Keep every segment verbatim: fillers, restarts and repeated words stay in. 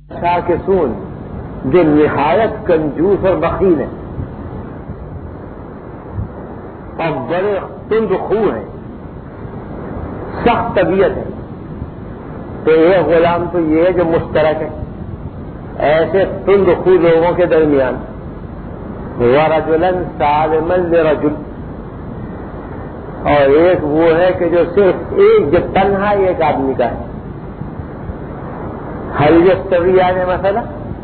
شاکسون جو نہایت کنجوس اور بخیل ہیں اور بڑے تند خو ہیں، سخت طبیعت ہے. تو ایک غلام تو یہ ہے جو مشترک ہے ایسے تند خو لوگوں کے درمیان. وَرَجُلًا سَالِمًا لِرَجُلٍ، اور ایک وہ ہے کہ جو صرف ایک جو تنہا ایک آدمی کا ہے. حل یستوی آنے مسئلہ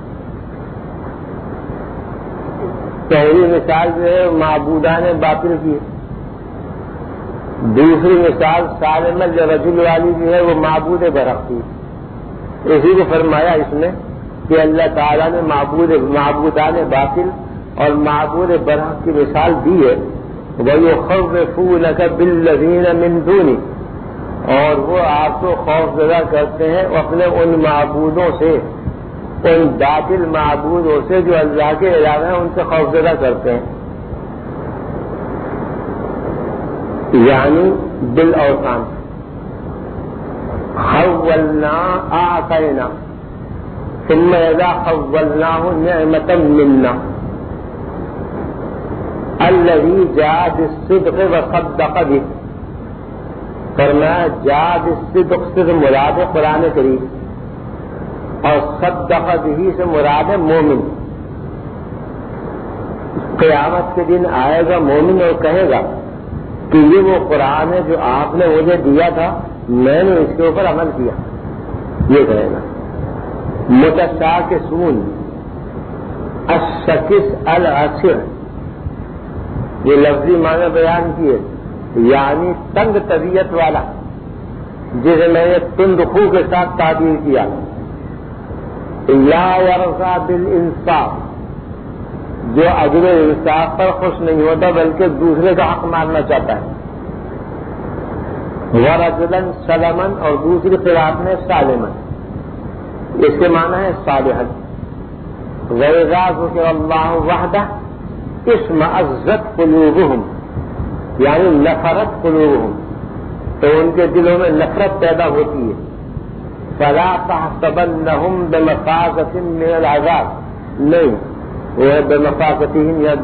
پہلی مثال جو ہے معبودان باطل کی ہے، دوسری مثال سالم الرجل والی جو ہے وہ معبود برحق کی. اسی کو فرمایا اس میں کہ اللہ تعالیٰ نے معبود معبودان باطل اور معبود برحق کی مثال دی ہے. وَيُخَوِّفُونَكَ بِالَّذِينَ مِن دُونِهِ، اور وہ آپ کو خوف زدہ کرتے ہیں اپنے ان معبودوں سے، ان باطل معبودوں سے جو اللہ کے علاوہ ہیں ان سے خوف زدہ کرتے ہیں. یعنی بالاوثان. خولنا اعطینا ثم اذا خولناه نعمة منا الذي جاء بالصدق وصدق به. فرمایا جاء بالصدق سے مراد ہے قرآن کریم اور صدق به سے مراد ہے مومن. قیامت کے دن آئے گا مومن اور کہے گا کہ یہ وہ قرآن ہے جو آپ نے مجھے دیا تھا، میں نے اس کے اوپر عمل کیا. یہ کہے گا. متشاکسون الشکس العسر، یہ لفظی معنی بیان کیے، یعنی تنگ طبیعت والا، جسے میں نے تند خو کے ساتھ تعبیر کیا. لا یرضی بالانصاف، جو عدل انصاف پر خوش نہیں ہوتا بلکہ دوسرے کا حق مارنا چاہتا ہے. وَرَجُلًا سَلَمًا، اور دوسری قرأت میں سالمًا، اس کے معنی ہے صالحًا. وَإِذَا ذُكِرَ اللَّهُ وَحْدَهُ اِشْمَأَزَّتْ قُلُوبُهُمْ، یعنی نفرت قلوبہم، تو ان کے دلوں میں نفرت پیدا ہوتی ہے. فَلَا تَحْسَبَنَّهُمْ بِمَفَازَةٍ مِّنَ الْعَذَابِ، نہیں وہ ہے بمفازتہم یا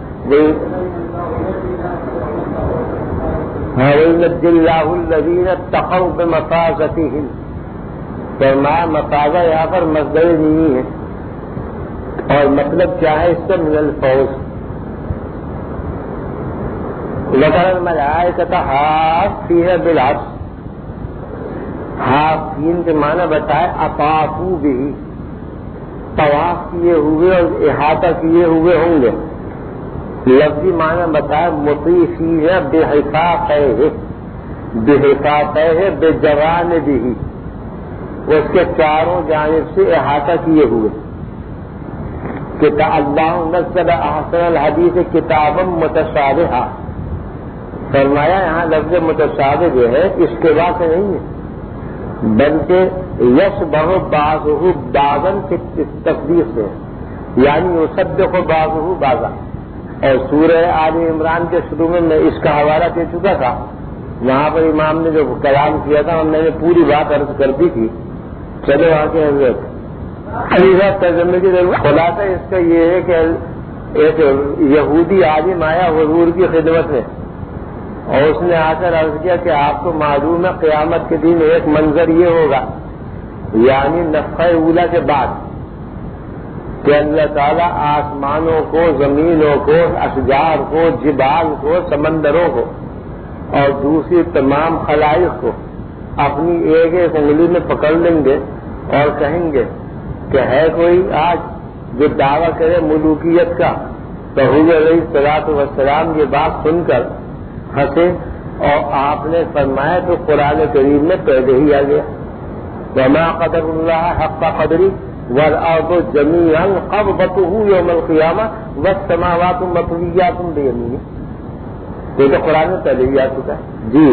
وَيُنَجِّي اللَّهُ الَّذِينَ اتَّقَوْا بِمَفَازَتِهِمْ. فرمایا مفازہ یہاں پر مصدر نہیں ہے، اور مطلب کیا ہے اس سے من الفوز. وَتَرَى الْمَلَائِكَةَ حَافِّينَ بِالْعَرْشِ، حافین کے معنی بتائے اطافوا بہ، طواف کیے ہوئے اور احاطہ کیے ہوئے ہوں گے. لفظی معنی بتایا مطیفین بحفاظہ، بحفاظہ بجوانبہ، اس کے چاروں جانب سے احاطہ کیے ہوئے. کہ اللہ نزل احسن الحدیث کتابا متشابہا. فرمایا یہاں لفظ متشابہ جو ہے اشتباہ سے نہیں ہے بلکہ یشبہ بعضہ بعضا کی تصدیق سے، یعنی یصدق بعضہ بعضا. اور سورہ آل عمران کے شروع میں میں اس کا حوالہ دے چکا تھا، وہاں پر امام نے جو کلام کیا تھا اور میں نے پوری بات عرض کر دی تھی. چلو آگے حضرت علیزہ ترجمے کی ضرورت. خلاصہ اس کا یہ ہے کہ ایک یہودی عالم آیا حضور کی خدمت میں اور اس نے آ کر عرض کیا کہ آپ کو معلوم ہے قیامت کے دن ایک منظر یہ ہوگا، یعنی نفخہ اولا کے بعد، کہ اللہ تعالیٰ آسمانوں کو، زمینوں کو، اشجار کو، جبال کو، سمندروں کو اور دوسری تمام خلائق کو اپنی ایک ایک انگلی میں پکڑ لیں گے اور کہیں گے کہ ہے کوئی آج جو دعویٰ کرے ملوکیت کا. تو حضور علیہ الصلوۃ والسلام یہ بات سن کر ہنسے اور آپ نے فرمایا تو قرآن کریم میں پہلے ہی آ گیا. وما قدر اللہ حق قدری والارض جميعا قبضته يوم القیامہ والسماوات مطویات بیمینہ. یہ تو قرآن میں پہلے ہی آ چکا ہے. جی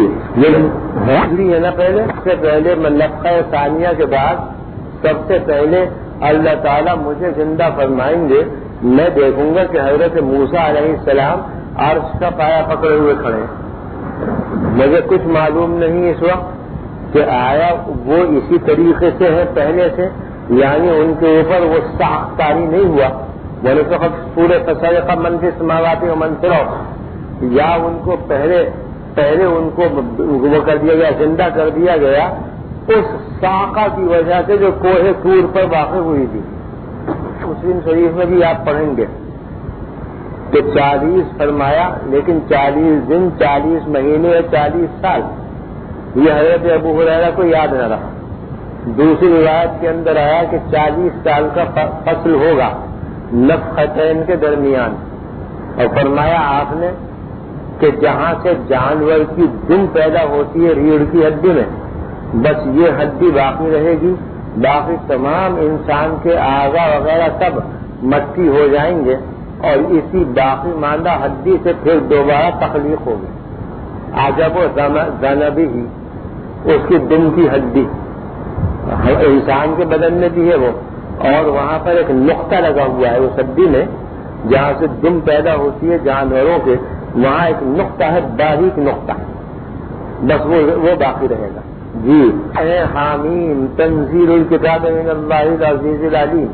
یہ ہے نا، پہلے سے پہلے نفخہ ثانیہ کے بعد سب سے پہلے اللہ تعالیٰ مجھے زندہ فرمائیں گے. میں دیکھوں گا کہ حضرت موسیٰ علیہ السلام عرش کا پایا پکڑے ہوئے کھڑے ہیں. مجھے کچھ معلوم نہیں اس وقت کہ آیا وہ اسی طریقے سے ہے پہلے سے یعنی ان کے اوپر وہ سخت طاری نہیں ہوا، وہ فقط پورے فسائق من فی السماوات و من فی الارض، یا ان کو پہلے پہلے ان کو وہ کر دیا گیا، زندہ کر دیا گیا اس ساقہ کی وجہ سے جو کوہ طور پر واقع ہوئی تھی۔ مسلم شریف میں بھی آپ پڑھیں گے کہ چالیس فرمایا، لیکن چالیس دن، چالیس مہینے، چالیس سال، یہ حضرت ابو ہریرہ کو یاد نہ رہا۔ دوسری روایت کے اندر آیا کہ چالیس سال کا فصل ہوگا نفختین کے درمیان، اور فرمایا آپ نے کہ جہاں سے جانور کی دم پیدا ہوتی ہے ریڑھ کی ہڈی میں، بس یہ ہڈی باقی رہے گی، باقی تمام انسان کے اعضاء وغیرہ سب مٹی ہو جائیں گے، اور اسی باقی ماندہ ہڈی سے پھر دوبارہ تخلیق ہوگی۔ عجب و ذنبی ہی اس کی دم کی ہڈی انسان کے بدن میں بھی ہے وہ، اور وہاں پر ایک نقطہ لگا ہوا ہے اس ہڈی میں، جہاں سے دم پیدا ہوتی ہے جانوروں کے، وہاں ایک نقطہ ہے، باریک نقطہ، بس وہ وہ باقی رہے گا۔ جی اے حامیم تنزیل الکتاب من اللہ العزیز العلیم،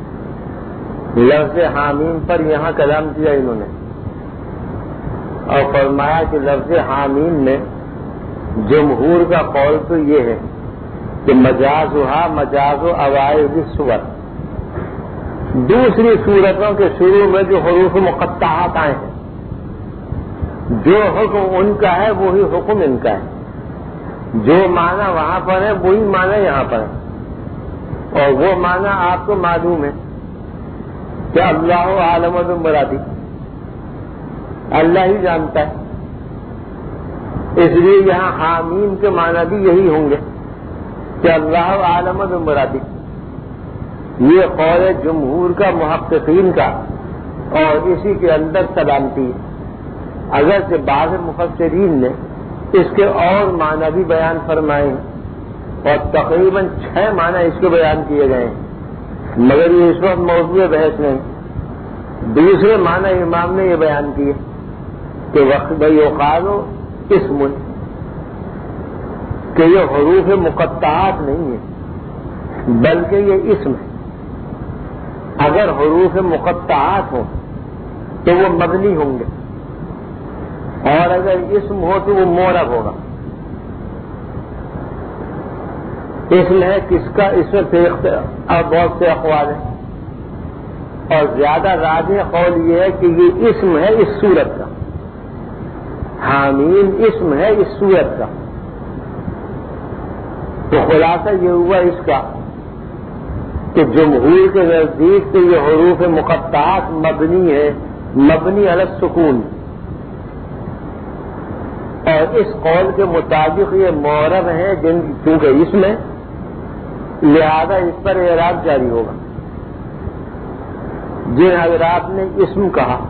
لفظ حامیم پر یہاں کلام کیا انہوں نے، اور فرمایا کہ لفظ حامیم میں جمہور کا قول تو یہ ہے کہ مجازها مجاز و اوائل الصور، دوسری صورتوں کے شروع میں جو حروف مقطعات آئے ہیں، جو حکم ان کا ہے وہی حکم ان کا ہے، جو معنی وہاں پر ہے وہی معنی یہاں پر ہے، اور وہ معنی آپ کو معلوم ہے کہ اللہ عالم بمرادی، اللہ ہی جانتا ہے، اس لیے یہاں حامیم کے معنی بھی یہی ہوں گے کہ اللہ عالم بمرادی۔ یہ قول جمہور کا، محققین کا، اور اسی کے اندر سلامتی ہے۔ اگرچہ بعض مفسرین نے اس کے اور معنی بھی بیان فرمائے ہیں، اور تقریباً چھ معنی اس کے بیان کیے گئے ہیں، مگر یہ اس وقت موضوع بحث نہیں۔ دوسرے معنی امام نے یہ بیان کیے کہ وقت یقال اسم، کہ یہ حروف مقطعات نہیں ہے بلکہ یہ اسم ہے۔ اگر حروف مقطعات ہوں تو وہ مبنی ہوں گے، اور اگر اسم ہو تو وہ معرب ہوگا۔ اسم ہے کس کا؟ اس میں اور بہت سے اقوال ہیں، اور زیادہ راجح قول یہ ہے کہ یہ اسم ہے اس سورت کا، حامیم اسم ہے اس سورت کا۔ تو خلاصہ یہ ہوا اس کا کہ جمہور کے نزدیک سے یہ حروف مقطعات مبنی ہے، مبنی علی السکون، اور اس قول کے مطابق یہ معرب ہیں، جن چونکہ اس میں لہذا اس پر اعراب جاری ہوگا۔ جن حضرات نے اسم کہا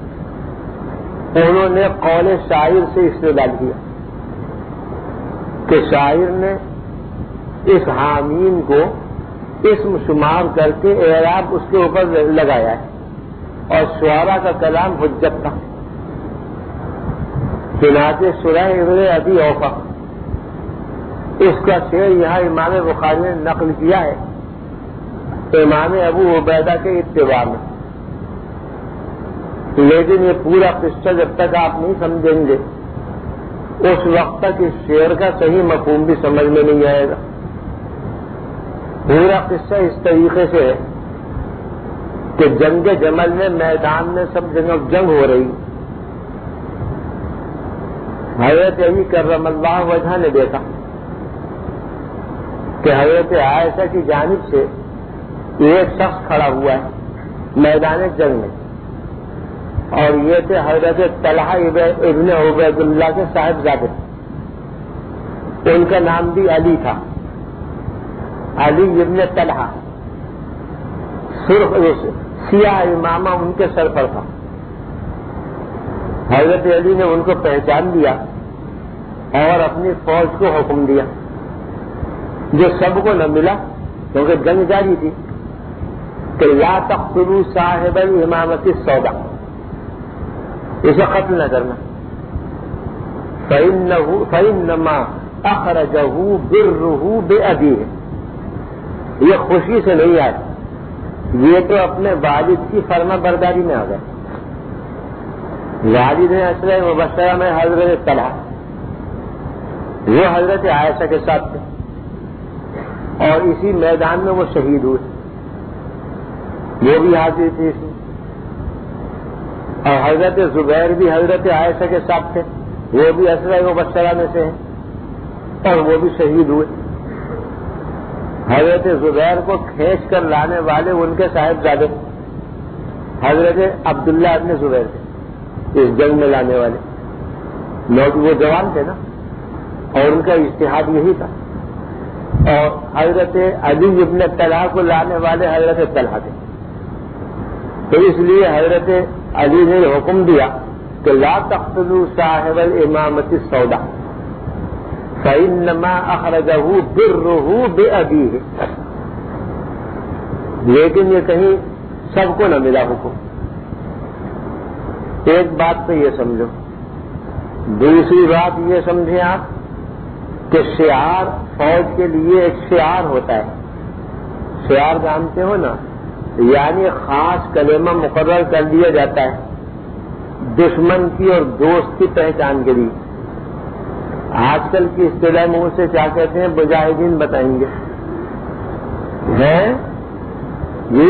انہوں نے قول شاعر سے استدلال کیا کہ شاعر نے اس حامیم کو اسم شمار کر کے اعراب اس کے اوپر لگایا ہے، اور شعراء کا کلام حجت تھا۔ چنانچہ سورہ ابن ابی اوفا اس کا شعر یہاں امام بخاری نے نقل کیا ہے امام ابو عبیدہ کے اتباع میں، لیکن یہ پورا قصہ جب تک آپ نہیں سمجھیں گے اس وقت تک اس شعر کا صحیح مفہوم بھی سمجھ میں نہیں آئے گا۔ پورا قصہ اس طریقے سے ہے کہ جنگ جمل میں میدان میں سب جگہ جنگ ہو رہی، حضرت علی کرم اللہ وجہ نے دیکھا کہ حضرت عائشہ کی جانب سے ایک شخص کھڑا ہوا ہے میدان جنگ میں، اور یہ تھے حضرت طلحہ ابن عبید اللہ کے صاحبزادے، ان کا نام بھی علی تھا، علی ابن طلحہ، سرخ سیاہ امامہ ان کے سر پر تھا۔ حضرت علی نے ان کو پہچان لیا اور اپنی فوج کو حکم دیا، جو سب کو نہ ملا کیونکہ جنگ جاری تھی، کہ لا تقتلوا صاحب الامامۃ السوداء، اسے قتل نہ کرنا، فإنه فإنما أخرجه بره بأبيه، یہ خوشی سے نہیں آئے، یہ تو اپنے والد کی فرما برداری میں آ گئے۔ والد ہیں عشرہ مبشرہ میں حضرت طلحہ، وہ حضرت عائشہ کے ساتھ تھے اور اسی میدان میں وہ شہید ہوئے، وہ بھی حاضر تھی اس میں۔ اور حضرت زبیر بھی حضرت عائشہ کے ساتھ تھے، وہ بھی عشرہ مبشرہ میں سے ہیں اور وہ بھی شہید ہوئے۔ حضرت زبیر کو کھینچ کر لانے والے ان کے صاحبزادے حضرت عبداللہ ابن زبیر تھے، اس جنگ میں لانے والے لوگ، وہ جوان تھے نا، اور ان کا اجتہاد یہی تھا۔ اور حضرت علی ابن طلحہ کو لانے والے حضرت طلحہ تھے، تو اس لیے حضرت علی نے حکم دیا کہ لا تقتلوا صاحب الامامۃ السوداء فإنما أخرجه بره بأبيه، لیکن یہ کہیں سب کو نہ ملا حکم۔ ایک بات تو یہ سمجھو، دوسری بات یہ سمجھیں آپ کہ شعار فوج کے لیے ایک شعار ہوتا ہے، شعار جانتے ہو نا، یعنی خاص کلمہ مقرر کر دیا جاتا ہے دشمن کی اور دوست کی پہچان کے لیے۔ آج کل کی اصطلاح منہ سے کیا کہتے ہیں؟ مجاہدین بتائیں گے ہیں جی،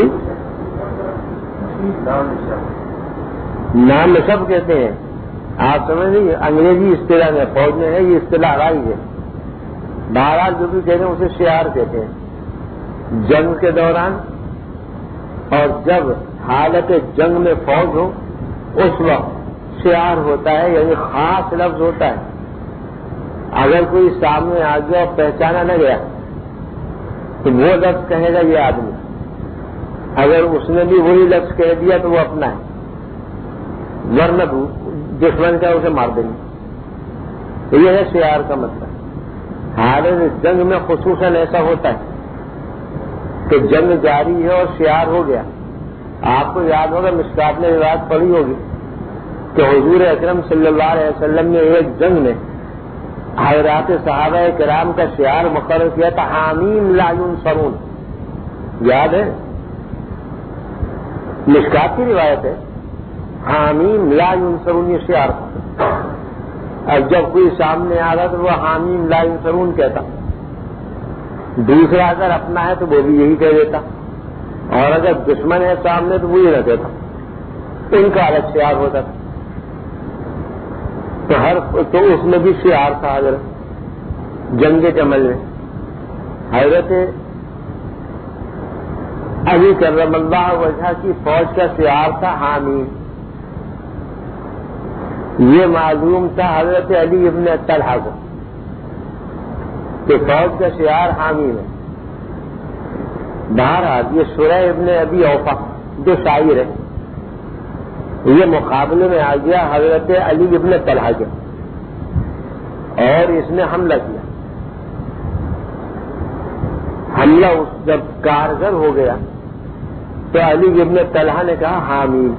نام سب کہتے ہیں، آپ سمجھ لیجیے، انگریزی اصطلاح میں فوج میں ہے یہ اصطلاح آئی ہے۔ بہرحال جو بھی کہتے ہیں اسے شعار کہتے ہیں۔ جنگ کے دوران اور جب حالت جنگ میں فوج ہو اس وقت شعار ہوتا ہے، یعنی خاص لفظ ہوتا ہے۔ اگر کوئی سامنے آ گیا اور پہچانا نہ گیا تو وہ لفظ کہے گا یہ آدمی، اگر اس نے بھی وہی لفظ کہہ دیا تو وہ اپنا ہے، ورنہ دشمن کا اسے مار دیں گے۔ تو یہ ہے شعار کا مطلب۔ حالت جنگ میں خصوصاً ایسا ہوتا ہے کہ جنگ جاری ہے اور شعار ہو گیا۔ آپ کو یاد ہوگا، مشکات نے روایت پڑھی ہوگی کہ حضور اکرم صلی اللہ علیہ وسلم نے ایک جنگ میں حضرات صحابہ کرام کا شعار مقرر کیا تھا، حامیم لا ینصرون، یاد ہے؟ مشکات کی روایت ہے، حامیم لا ینصرون یہ شعار تھا۔ اب جب کوئی سامنے آ رہا تو وہ حامیم لا ینصرون کہتا، دوسرا اگر اپنا ہے تو وہ بھی یہی کہہ دیتا، اور اگر دشمن ہے سامنے تو وہی نہ کہتا، ان کا الگ شعار ہوتا تھا۔ تو ہر تو اس میں بھی شعار تھا حضرت جنگ جمل میں۔ حضرت علی کرم اللہ وجہ کی فوج کا شعار تھا حامیم۔ یہ معلوم تھا حضرت علی ابن طلحہ کو کہ فوج کا شعار حامیم ہے۔ بہرحال یہ سورہ ابن ابی اوفا جو شاعر ہے، یہ مقابلے میں آ گیا حضرت علی ابن طلحہ کے، اور اس نے حملہ کیا۔ حملہ جب کارگر ہو گیا تو علی ابن طلحہ نے کہا حامیم،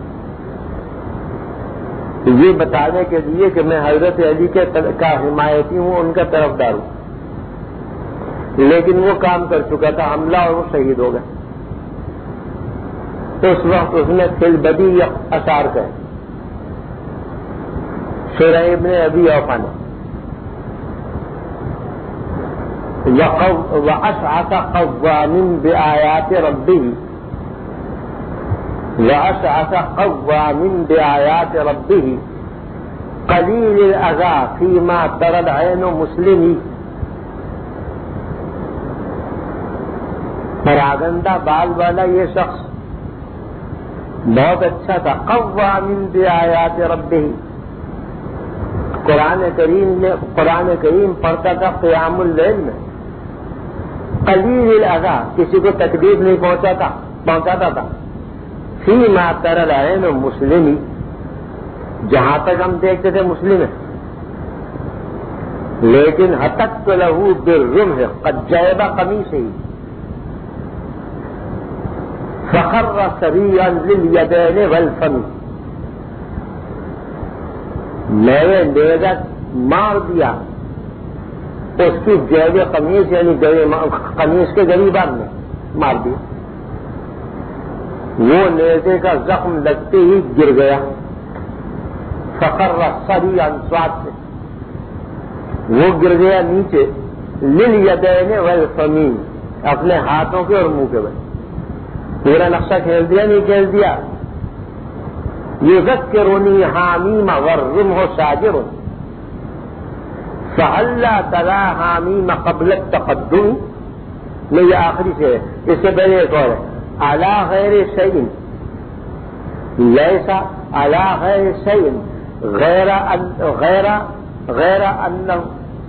یہ بتانے کے لیے کہ میں حضرت علی کے کا حمایتی ہوں، ان کا طرفدار ہوں، لیکن وہ کام کر چکا تھا، حملہ، اور وہ شہید ہو گئے۔ تو اس وقت اس نے فی البدی اشعار کہے، سورہ ابن ابی اوفا نے، وَأَشْعَثَ قَوَّامٍ بِآيَاتِ رَبِّهِ وَأَشْعَثَ قَوَّامٍ بِآيَاتِ رَبِّهِ قَلِيلِ الْأَذَى فِيمَا تَرَى الْعَيْنُ مُسْلِمِ۔ پراگندہ بال والا یہ شخص بہت اچھا تھا، قوام بآیات ربہ، قرآن کریم میں قرآن کریم پڑھتا تھا قیام اللیل میں، قلیل الاذی، کسی کو تکلیف نہیں پہنچاتا پہنچاتا تھا، فیما تری العین مسلم، جہاں تک ہم دیکھتے تھے مسلم ہے، لیکن ہتک لہ بالرمح قد جیب قمیصہ فخر سریعا للیدین والفم، میں نے نیزہ مار دیا اس کی جیب قمیص یعنی قمیص کے غریبان میں مار دیا. وہ نیزے کا زخم لگتے ہی گر گیا. فقر صری انسوات سے وہ گر گیا نیچے. للیدین والفمین اپنے ہاتھوں کے اور منہ کے بل. پورا نقشہ کھیل دیا نہیں کھیل دیا. یذکرنی حامیم والرمح شاجر فہلا تلا حامیم قبل التقدم. میں یہ آخری سے ہے, اس سے پہلے ایک اور ہے. علی غیر شیء لیسا علی غیر شیء غیر غیر غیر انہ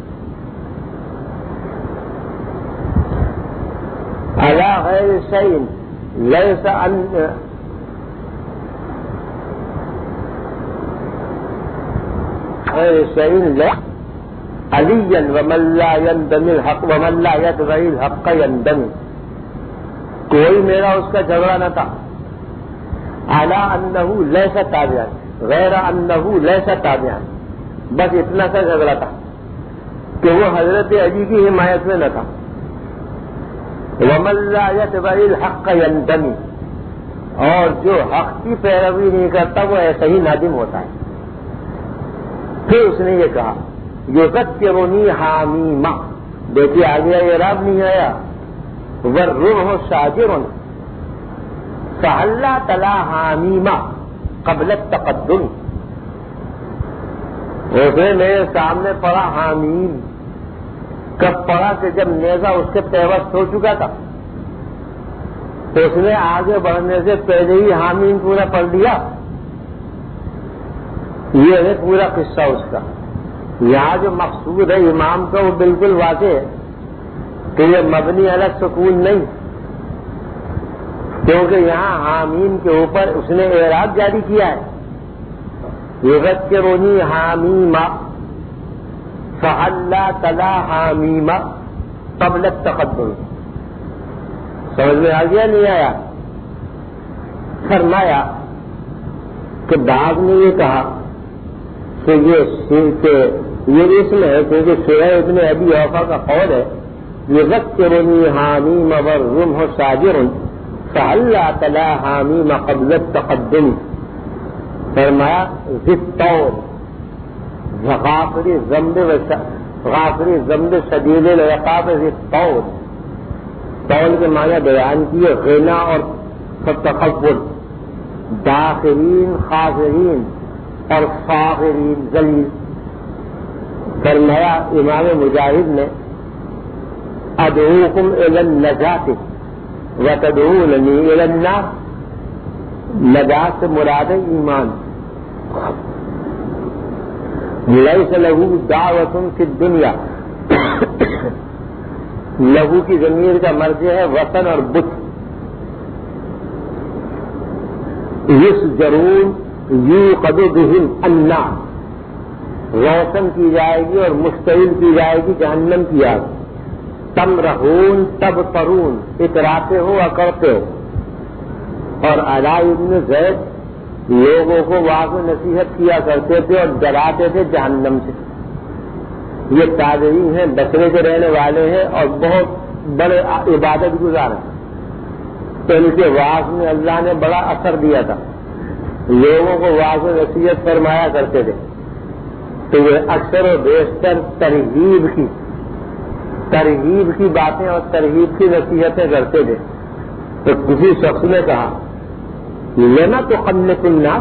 علی غیر شیء لیسا ان غیر شیء لیسا علیا ومن لا یندم الحق ومن لا یتبع الحق یندم. کوئی میرا اس کا جھگڑا نہ تھا. علی انہ لیس تابعا غیر انہ لیس تابعا, بس اتنا سا جھگڑا تھا کہ وہ حضرت علی کی حمایت میں نہ تھا. ومن لا یتبع الحق یندم, اور جو حق کی پیروی نہیں کرتا وہ ایسا ہی نادم ہوتا ہے. پھر اس نے یہ کہا یذکرنی حامیمہ. دیکھیے آگے اعراب نہیں آیا. والرمح شاجر فہلا تلا حامیمہ قبل التقدم. اس نے میرے سامنے پڑا حامیم. کب پڑا کہ جب نیزہ اس کے پیوست ہو چکا تھا. تو اس نے آگے بڑھنے سے پہلے ہی حامیم پورا پڑھ لیا. یہ ہے پورا قصہ اس کا. یہاں جو مقصود ہے امام کا وہ بالکل واضح ہے کہ یہ مبنی الگ سکون نہیں, کیونکہ یہاں حامیم کے اوپر اس نے اعراب جاری کیا ہے. یذکرنی حامیمہ فہلا تلا حامیمہ قبل التقدم. سمجھ میں آ گیا نہیں آیا؟ فرمایا کہ بعد میں یہ کہا کہ یہ اسم ہے کیونکہ سورہ ابن ابی اوفا کا قول ہے یذکرنی حامیم والرمح شاجر فہلا تلا حامیم قبل التقدم. فرمایا ذی الطول غافری ذنب غافری ذنب شدید العقاب ذی الطول. طول کے معنی بیان کیے غنا اور تقبل, داخرین خاضرین اور فاخرین ذلیل. فرمایا امام مجاہد نے ادعوکم الی النجاۃ وتدعوننی الی النار. نجات سے مراد ہے ایمان. لیس لہو دعوۃ فی الدنیا. لہو کی ضمیر کا مرجع ہے وطن اور بت. یسجرون یوقد بہم النار, روشن کی جائے گی اور مشتعل کی جائے گی جہنم کی آگ. تمرحون تبصرون, اتراتے ہو اکڑتے ہو. اور علاء ابن زید لوگوں کو واضح نصیحت کیا کرتے تھے اور ڈراتے تھے جہنم سے. یہ تابعین ہیں, بصرے کے رہنے والے ہیں اور بہت بڑے عبادت گزار ہیں. تو ان کے واضح میں اللہ نے بڑا اثر دیا تھا, لوگوں کو واضح نصیحت فرمایا کرتے تھے. تو یہ اکثر و بیشتر ترغیب کی ترغیب کی باتیں اور ترغیب کی نصیحتیں کرتے تھے. تو کسی شخص نے کہا لینا تو قنت الناس,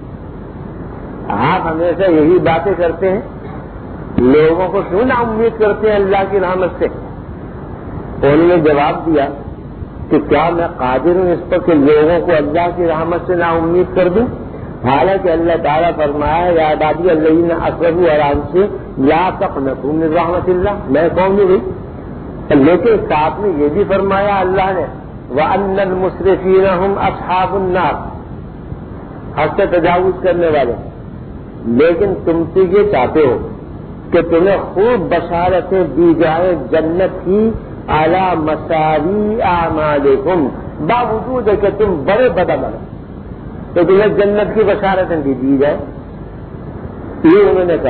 آپ ہمیشہ یہی باتیں کرتے ہیں, لوگوں کو کیوں نہ امید کرتے ہیں اللہ کی رحمت سے. انہوں نے جواب دیا کہ کیا میں قادر ہوں اس پر کہ لوگوں کو اللہ کی رحمت سے نا امید کر دوں؟ حالانکہ اللہ تعالیٰ فرمایا ہے یا عبادی الذین اسرفوا علی انفسہم لا تقنطوا من رحمت اللہ. میں کون نہیں ہوئی, لیکن ساتھ میں یہ بھی فرمایا اللہ نے وَأَنَّ الْمُسْرِفِينَ هُمْ أَصْحَابُ النَّارِ, حد سے تجاوز کرنے والے. لیکن تم سے یہ چاہتے ہو کہ تمہیں خوب بشارتیں دی جائے جنت کی اعلی مساوی اعمالکم, باوجود ہے کہ تم بڑے بدعمل ہو تو تمہیں جنت کی بشارتیں دی دی جائے. یہ انہوں نے کہا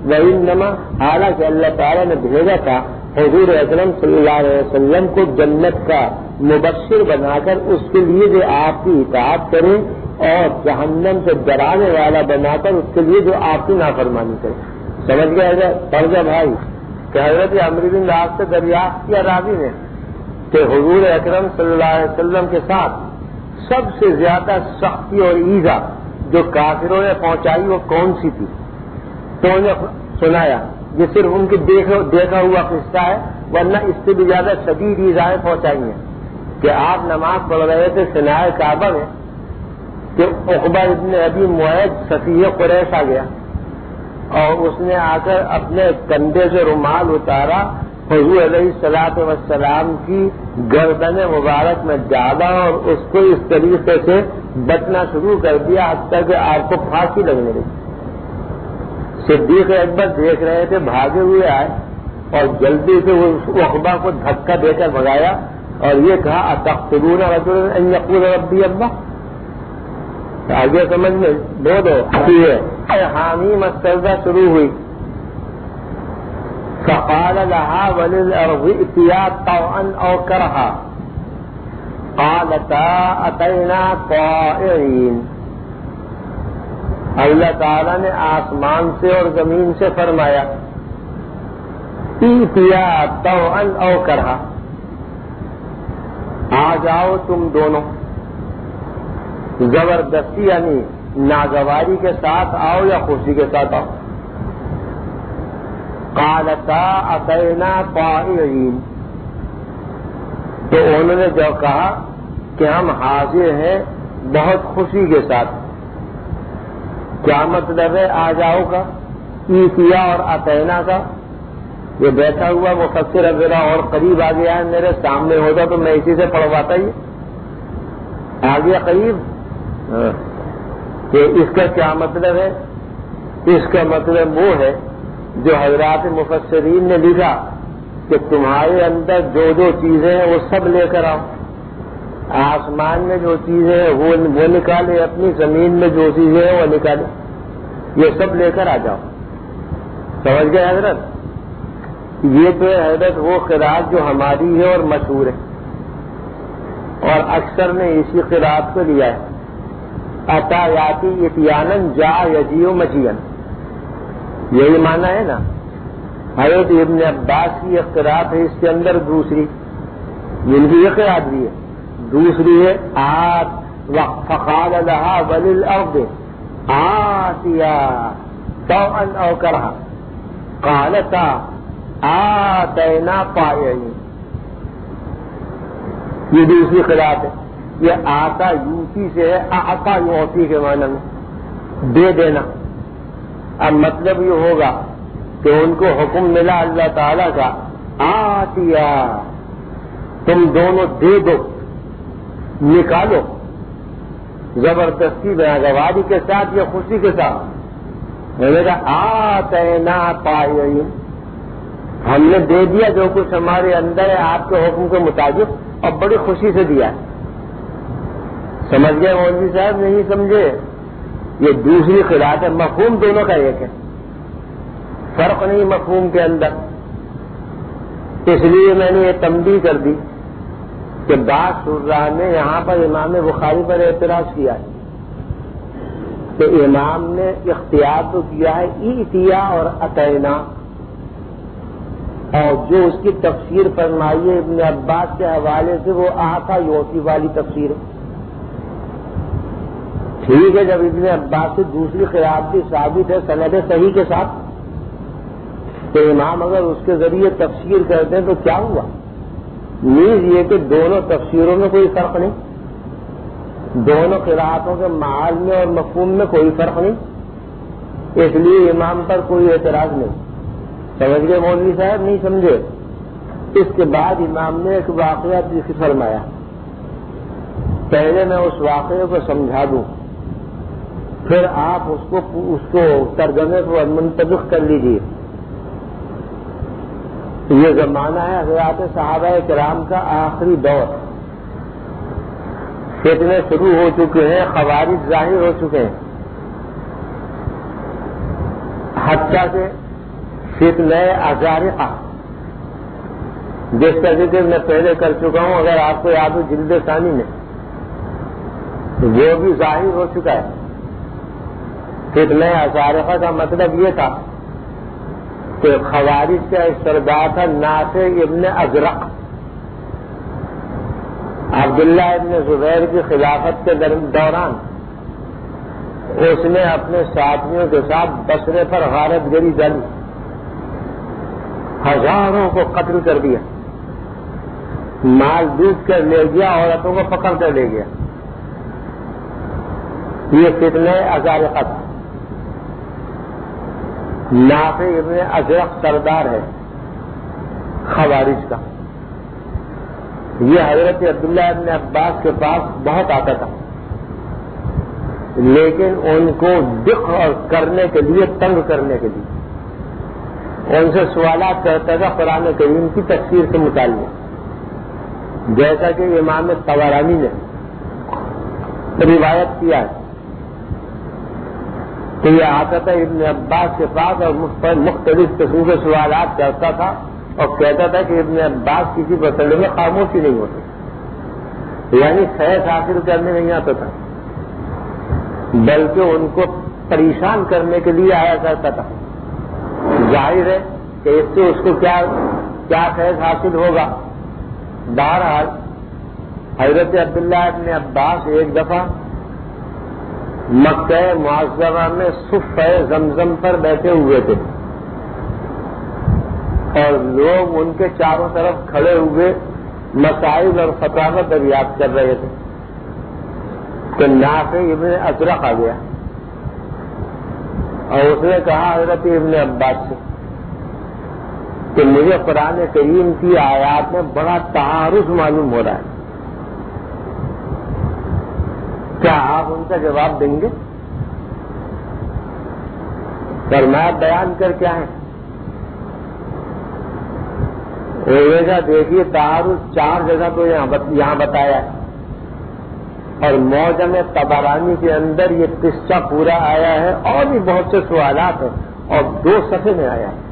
وَإِنَّمَا حالانکہ اللہ تعالیٰ نے بھیجا تھا حضور اکرم صلی اللہ علیہ وسلم کو جنت کا مبشر بنا کر اس کے لیے جو آپ کی اطاعت کرے اور جہنم سے ڈرانے والا بنا کر اس کے لیے جو آپ کی نافرمانی کرے. سمجھ گئے حضرت؟ فرض بھائی کہ حضرت عمرو بن العاص سے دریافت کیا راوی نے کہ حضور اکرم صلی اللہ علیہ وسلم کے ساتھ سب سے زیادہ سختی اور ایذا جو کافروں نے پہنچائی وہ کون سی تھی؟ تو انہیں سنایا. یہ صرف ان کی دیکھا ہوا قصہ ہے، ورنہ اس سے بھی زیادہ شدید ایذائیں پہنچائی ہیں کہ آپ نماز پڑھ رہے تھے سنائے کعبہ میں کہ عقبہ ابن ابی معیط صفیہ قریش آ گیا اور اس نے آ کر اپنے کندھے سے رومال اتارا، حضور علیہ الصلوۃ والسلام کی گردن مبارک میں ڈالا اور اس کو اس طریقے سے بٹنا شروع کر دیا حتیٰ کہ آپ کو پھانسی لگنے لگی. صدیق اکبر دیکھ رہے تھے، بھاگے ہوئے آئے اور جلدی سے اس عقبہ کو دھکا دے کر بھگایا اور یہ کہا اتقتلون رجلا ان یقول ربی اللہ. آگے سمجھ میں دو دو حامیم السجدہ شروع ہوئی. فقال لها وللارض ائتيا طوعا او كرها قالتا اتينا طائعين. اللہ تعالیٰ نے آسمان سے اور زمین سے فرمایا ائتيا طوعا او كرها، آ جاؤ تم دونوں، زبردستی یعنی ناگواری کے ساتھ آؤ یا خوشی کے ساتھ آؤ. قالتا اتینا طائعین، تو انہوں نے جو کہا کہ ہم حاضر ہیں بہت خوشی کے ساتھ. کیا مطلب ہے آ جاؤ کا، ایتیا اور اتینا کا؟ یہ بیٹھا ہوا مفسر ذرا اور قریب آ گیا ہے، میرے سامنے ہوتا تو میں اسی سے پڑھواتا ہی. آ گیا قریب کہ اس کا کیا مطلب ہے؟ اس کا مطلب وہ ہے جو حضرات مفسرین نے لکھا کہ تمہارے اندر جو جو چیزیں ہیں وہ سب لے کر آؤ. آسمان میں جو چیزیں ہیں وہ وہ نکالے، اپنی زمین میں جو چیزیں ہیں وہ نکالے، یہ سب لے کر آ جاؤ. سمجھ گئے حضرت؟ یہ تو ہے حضرت وہ قرات جو ہماری ہے اور مشہور ہے، اور اکثر نے اسی قرات کو لیا ہے. اتا یاتی اتیانن جا یجیو مجین، یہی معنی ہے نا. حضرت ابن عباس کی ایک قرات ہے، اس کے اندر دوسری جن کی یہ قرات بھی ہے، دوسری ہے آت فقال لها وللارض آتیا طوعا او کرها قالتا آتینا طائعین. یہ دوسری قرات ہے. یہ آتا یوتی سے ہے، آتا یوتی کے معنی میں دے دینا. اب مطلب یہ ہوگا کہ ان کو حکم ملا اللہ تعالیٰ کا آتیا، تم دونوں دے دو، نکالو، زبردستی ناگواری کے ساتھ یا خوشی کے ساتھ. میں نے کہا آتینا طائعین، ہم نے دے دیا جو کچھ ہمارے اندر ہے آپ کے حکم کے مطابق اور بڑی خوشی سے دیا. سمجھ گئے مولوی صاحب؟ نہیں سمجھے؟ یہ دوسری قرات ہے. مفہوم دونوں کا ایک ہے، فرق نہیں مفہوم کے اندر. اس لیے میں نے یہ تنبیہ کر دی کہ بعض شراح نے یہاں پر امام بخاری پر اعتراض کیا ہے کہ امام نے اختیار تو کیا ہے ایتیا اور اتینا، اور جو اس کی تفسیر فرمائی ہے ابن عباس کے حوالے سے وہ آتا یوتی والی تفسیر ہے. ٹھیک ہے، جب ابن عباس سے دوسری قرات بھی ثابت ہے سند صحیح کے ساتھ، تو امام اگر اس کے ذریعے تفسیر کرتے ہیں تو کیا ہوا؟ نیز یہ کہ دونوں تفسیروں میں کوئی فرق نہیں، دونوں قراتوں کے معال میں اور مفہوم میں کوئی فرق نہیں، اس لیے امام پر کوئی اعتراض نہیں. سمجھ گئے مولوی صاحب؟ نہیں سمجھے؟ اس کے بعد امام نے ایک واقعہ ذکر فرمایا. پہلے میں اس واقعے کو سمجھا دوں، پھر آپ اس کو اس کو ترجمے کو منطبق کر لیجیے. یہ زمانہ ہے حضرات صحابہ کرام کا آخری دور. فتنے شروع ہو چکے ہیں، خوارج ظاہر ہو چکے ہیں، حتیٰ کہ فتنہ ازارقہ جس کا ذکر میں پہلے کر چکا ہوں، اگر آپ کو یاد ہو جلد ثانی میں، وہ بھی ظاہر ہو چکا ہے۔ فتنہ ازارقہ کا مطلب یہ تھا کہ خوارج کا ایک سردار تھا نافع ابن ازرق، عبداللہ ابن زبیر کی خلافت کے دوران اس نے اپنے ساتھیوں کے ساتھ بصرے پر غارت گری ڈالی، ہزاروں کو قتل کر دیا، مال لوٹ کر لے گیا، عورتوں کو پکڑ کر لے گیا۔ یہ فتنہ ازارقہ تھا۔ نافع ابن ازرق سردار ہے خوارج کا۔ یہ حضرت عبداللہ ابن عباس کے پاس بہت آتا تھا، لیکن ان کو دکھ اور کرنے کے لیے، تنگ کرنے کے لیے ان سے سوالات کرتا تھا قرآن کریم کی تفسیر سے متعلق، جیسا کہ امام طبرانی نے روایت کیا ہے کہ یہ آتا تھا ابن عباس کے پاس اور مختلف قسم کے سوالات کرتا تھا اور کہتا تھا کہ ابن عباس کسی مسئلے میں خاموش ہی نہیں ہوتے، یعنی فیض حاصل کرنے نہیں آتا تھا بلکہ ان کو پریشان کرنے کے لیے آیا کرتا تھا۔ ظاہر ہے کہ اس سے اس کو کیا کیا فیض حاصل ہوگا۔ بہرحال حضرت عبداللہ ابن عباس ایک دفعہ مکہ معظمہ میں صفحہ زمزم پر بیٹھے ہوئے تھے اور لوگ ان کے چاروں طرف کھڑے ہوئے مسائل اور فتاوی دریافت کر رہے تھے کہ نافع ابن ازرق آ گیا اور اس نے کہا حضرت ابن عباس سے کہ مجھے قرآن کریم کی آیات میں بڑا تعارض معلوم ہو رہا ہے، کیا آپ ان کا جواب دیں گے؟ فرمایا بیان کر کیا ہے؟ جگہ دیکھیے تعارض چار جگہ تو یہاں بتایا ہے اور معجم طبرانی کے اندر یہ قصہ پورا آیا ہے اور بھی بہت سے سوالات ہیں اور دو صفحے میں آیا ہے۔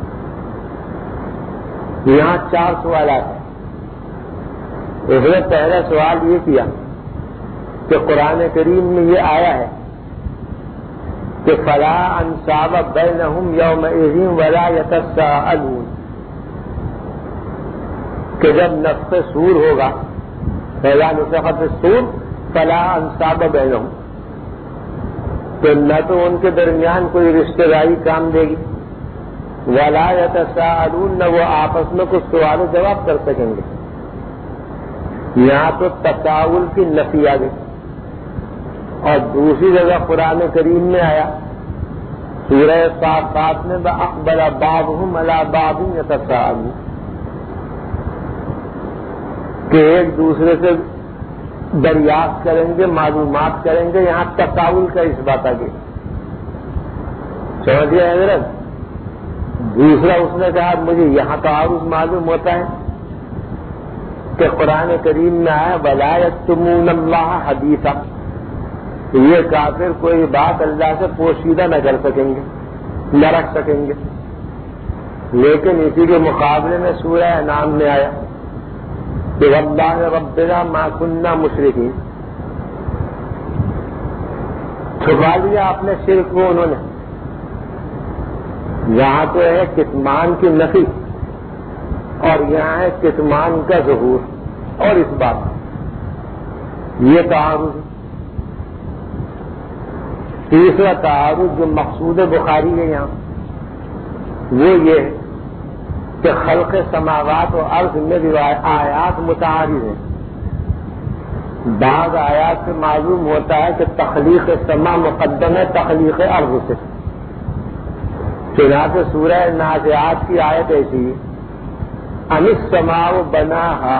یہاں چار سوالات ہیں۔ اس نے پہلا سوال یہ کیا کہ قرآن کریم میں یہ آیا ہے کہ فلا انصاب بینہم یومئذ ولا یتساءلون، کہ جب نفخ صور ہوگا، فلا نفخت الصور فلا انصاب بینہم، تو نہ تو ان کے درمیان کوئی رشتہ داری کام دے گی، ولا یتساءلون، نہ وہ آپس میں کچھ سوال و جواب کر سکیں گے۔ یہاں تو تساؤل کی نفی آ گئی۔ اور دوسری جگہ قرآن کریم میں آیا سورہ صافات میں وَأَقْبَلَ بَعْضُهُمْ عَلَىٰ بَعْضٍ يَتَسَاءَلُونَ، کہ ایک دوسرے سے دریافت کریں گے، معلومات کریں گے۔ یہاں تساؤل کا اس بات آ گئی، سمجھیے حضرت۔ دوسرا اس نے کہا مجھے یہاں تعارض معلوم ہوتا ہے کہ قرآن کریم میں آیا وَلَا يَكْتُمُونَ اللَّهَ حَدِيثًا، یہ کافر کوئی بات اللہ سے پوشیدہ نہ کر سکیں گے، نہ رکھ سکیں گے۔ لیکن اسی کے مقابلے میں سورہ انعام میں آیا کہ وَاللَّهِ رَبِّنَا مَا كُنَّا مُشْرِكِينَ، چھپا لیا اپنے شرک کو انہوں نے۔ یہاں تو ہے کتمان کی نفی اور یہاں ہے کتمان کا ظہور اور اس بات، یہ تعارض۔ تیسرا تعارض جو مقصود بخاری ہے یہاں وہ یہ ہے کہ خلق سماوات و ارض میں آیات متعارض ہیں۔ بعض آیات سے معلوم ہوتا ہے کہ تخلیق سما مقدم ہے تخلیق ارض سے، چنانچہ سورہ نازعات کی آیت ایسی ہے ان السماء بناہا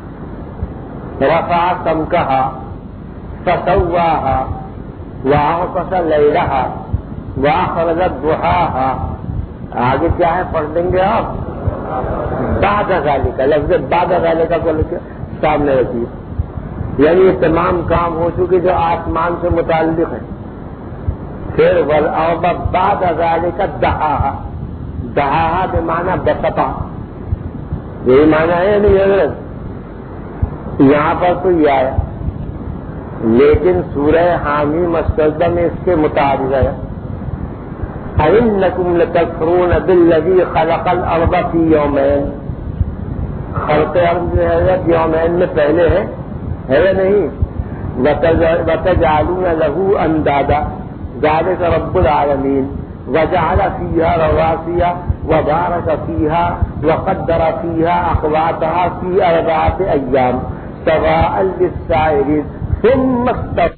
رفع سمکہا فسواہا وَأَغْطَشَ لَيْلَهَا وَأَخْرَجَ ضُحَاهَا۔ آگے کیا ہے پڑھ دیں گے آپ؟ بعد ذالک، لفظ بعد ذالک کو سامنے رکھیے، یعنی یہ تمام کام ہو چکے جو آسمان سے متعلق ہیں۔ پھر وَالْأَرْضَ بَعْدَ ذَلِكَ دَحَاهَا، دہا بمعنی بسطا، یہی معنی ہے نہیں حضرت؟ یہاں پر تو یہ آیا، لیکن سورہ حامی مستجدہ میں اس کے متعارض ہے، أَإِنَّكُمْ لَتَكْفُرُونَ بِالَّذِي خَلَقَ الْأَرْضَ فِي يَوْمَيْنِ، خلق ارض جو ہے یومین میں پہلے ہے ہے یا نہیں؟ وَتَجْعَلُونَ لَهُ أَنْدَادًا ذَلِكَ رَبُّ الْعَالَمِينَ وَجَعَلَ فِيهَا رَوَاسِيَ وَبَارَكَ فِيهَا وَقَدَّرَ فِيهَا أَقْوَاتَهَا فِي أَرْبَعَةِ أَيَّامٍ سَوَاءً لِلسَّائِلِينَ ثُمَّ اسْتَوَىٰ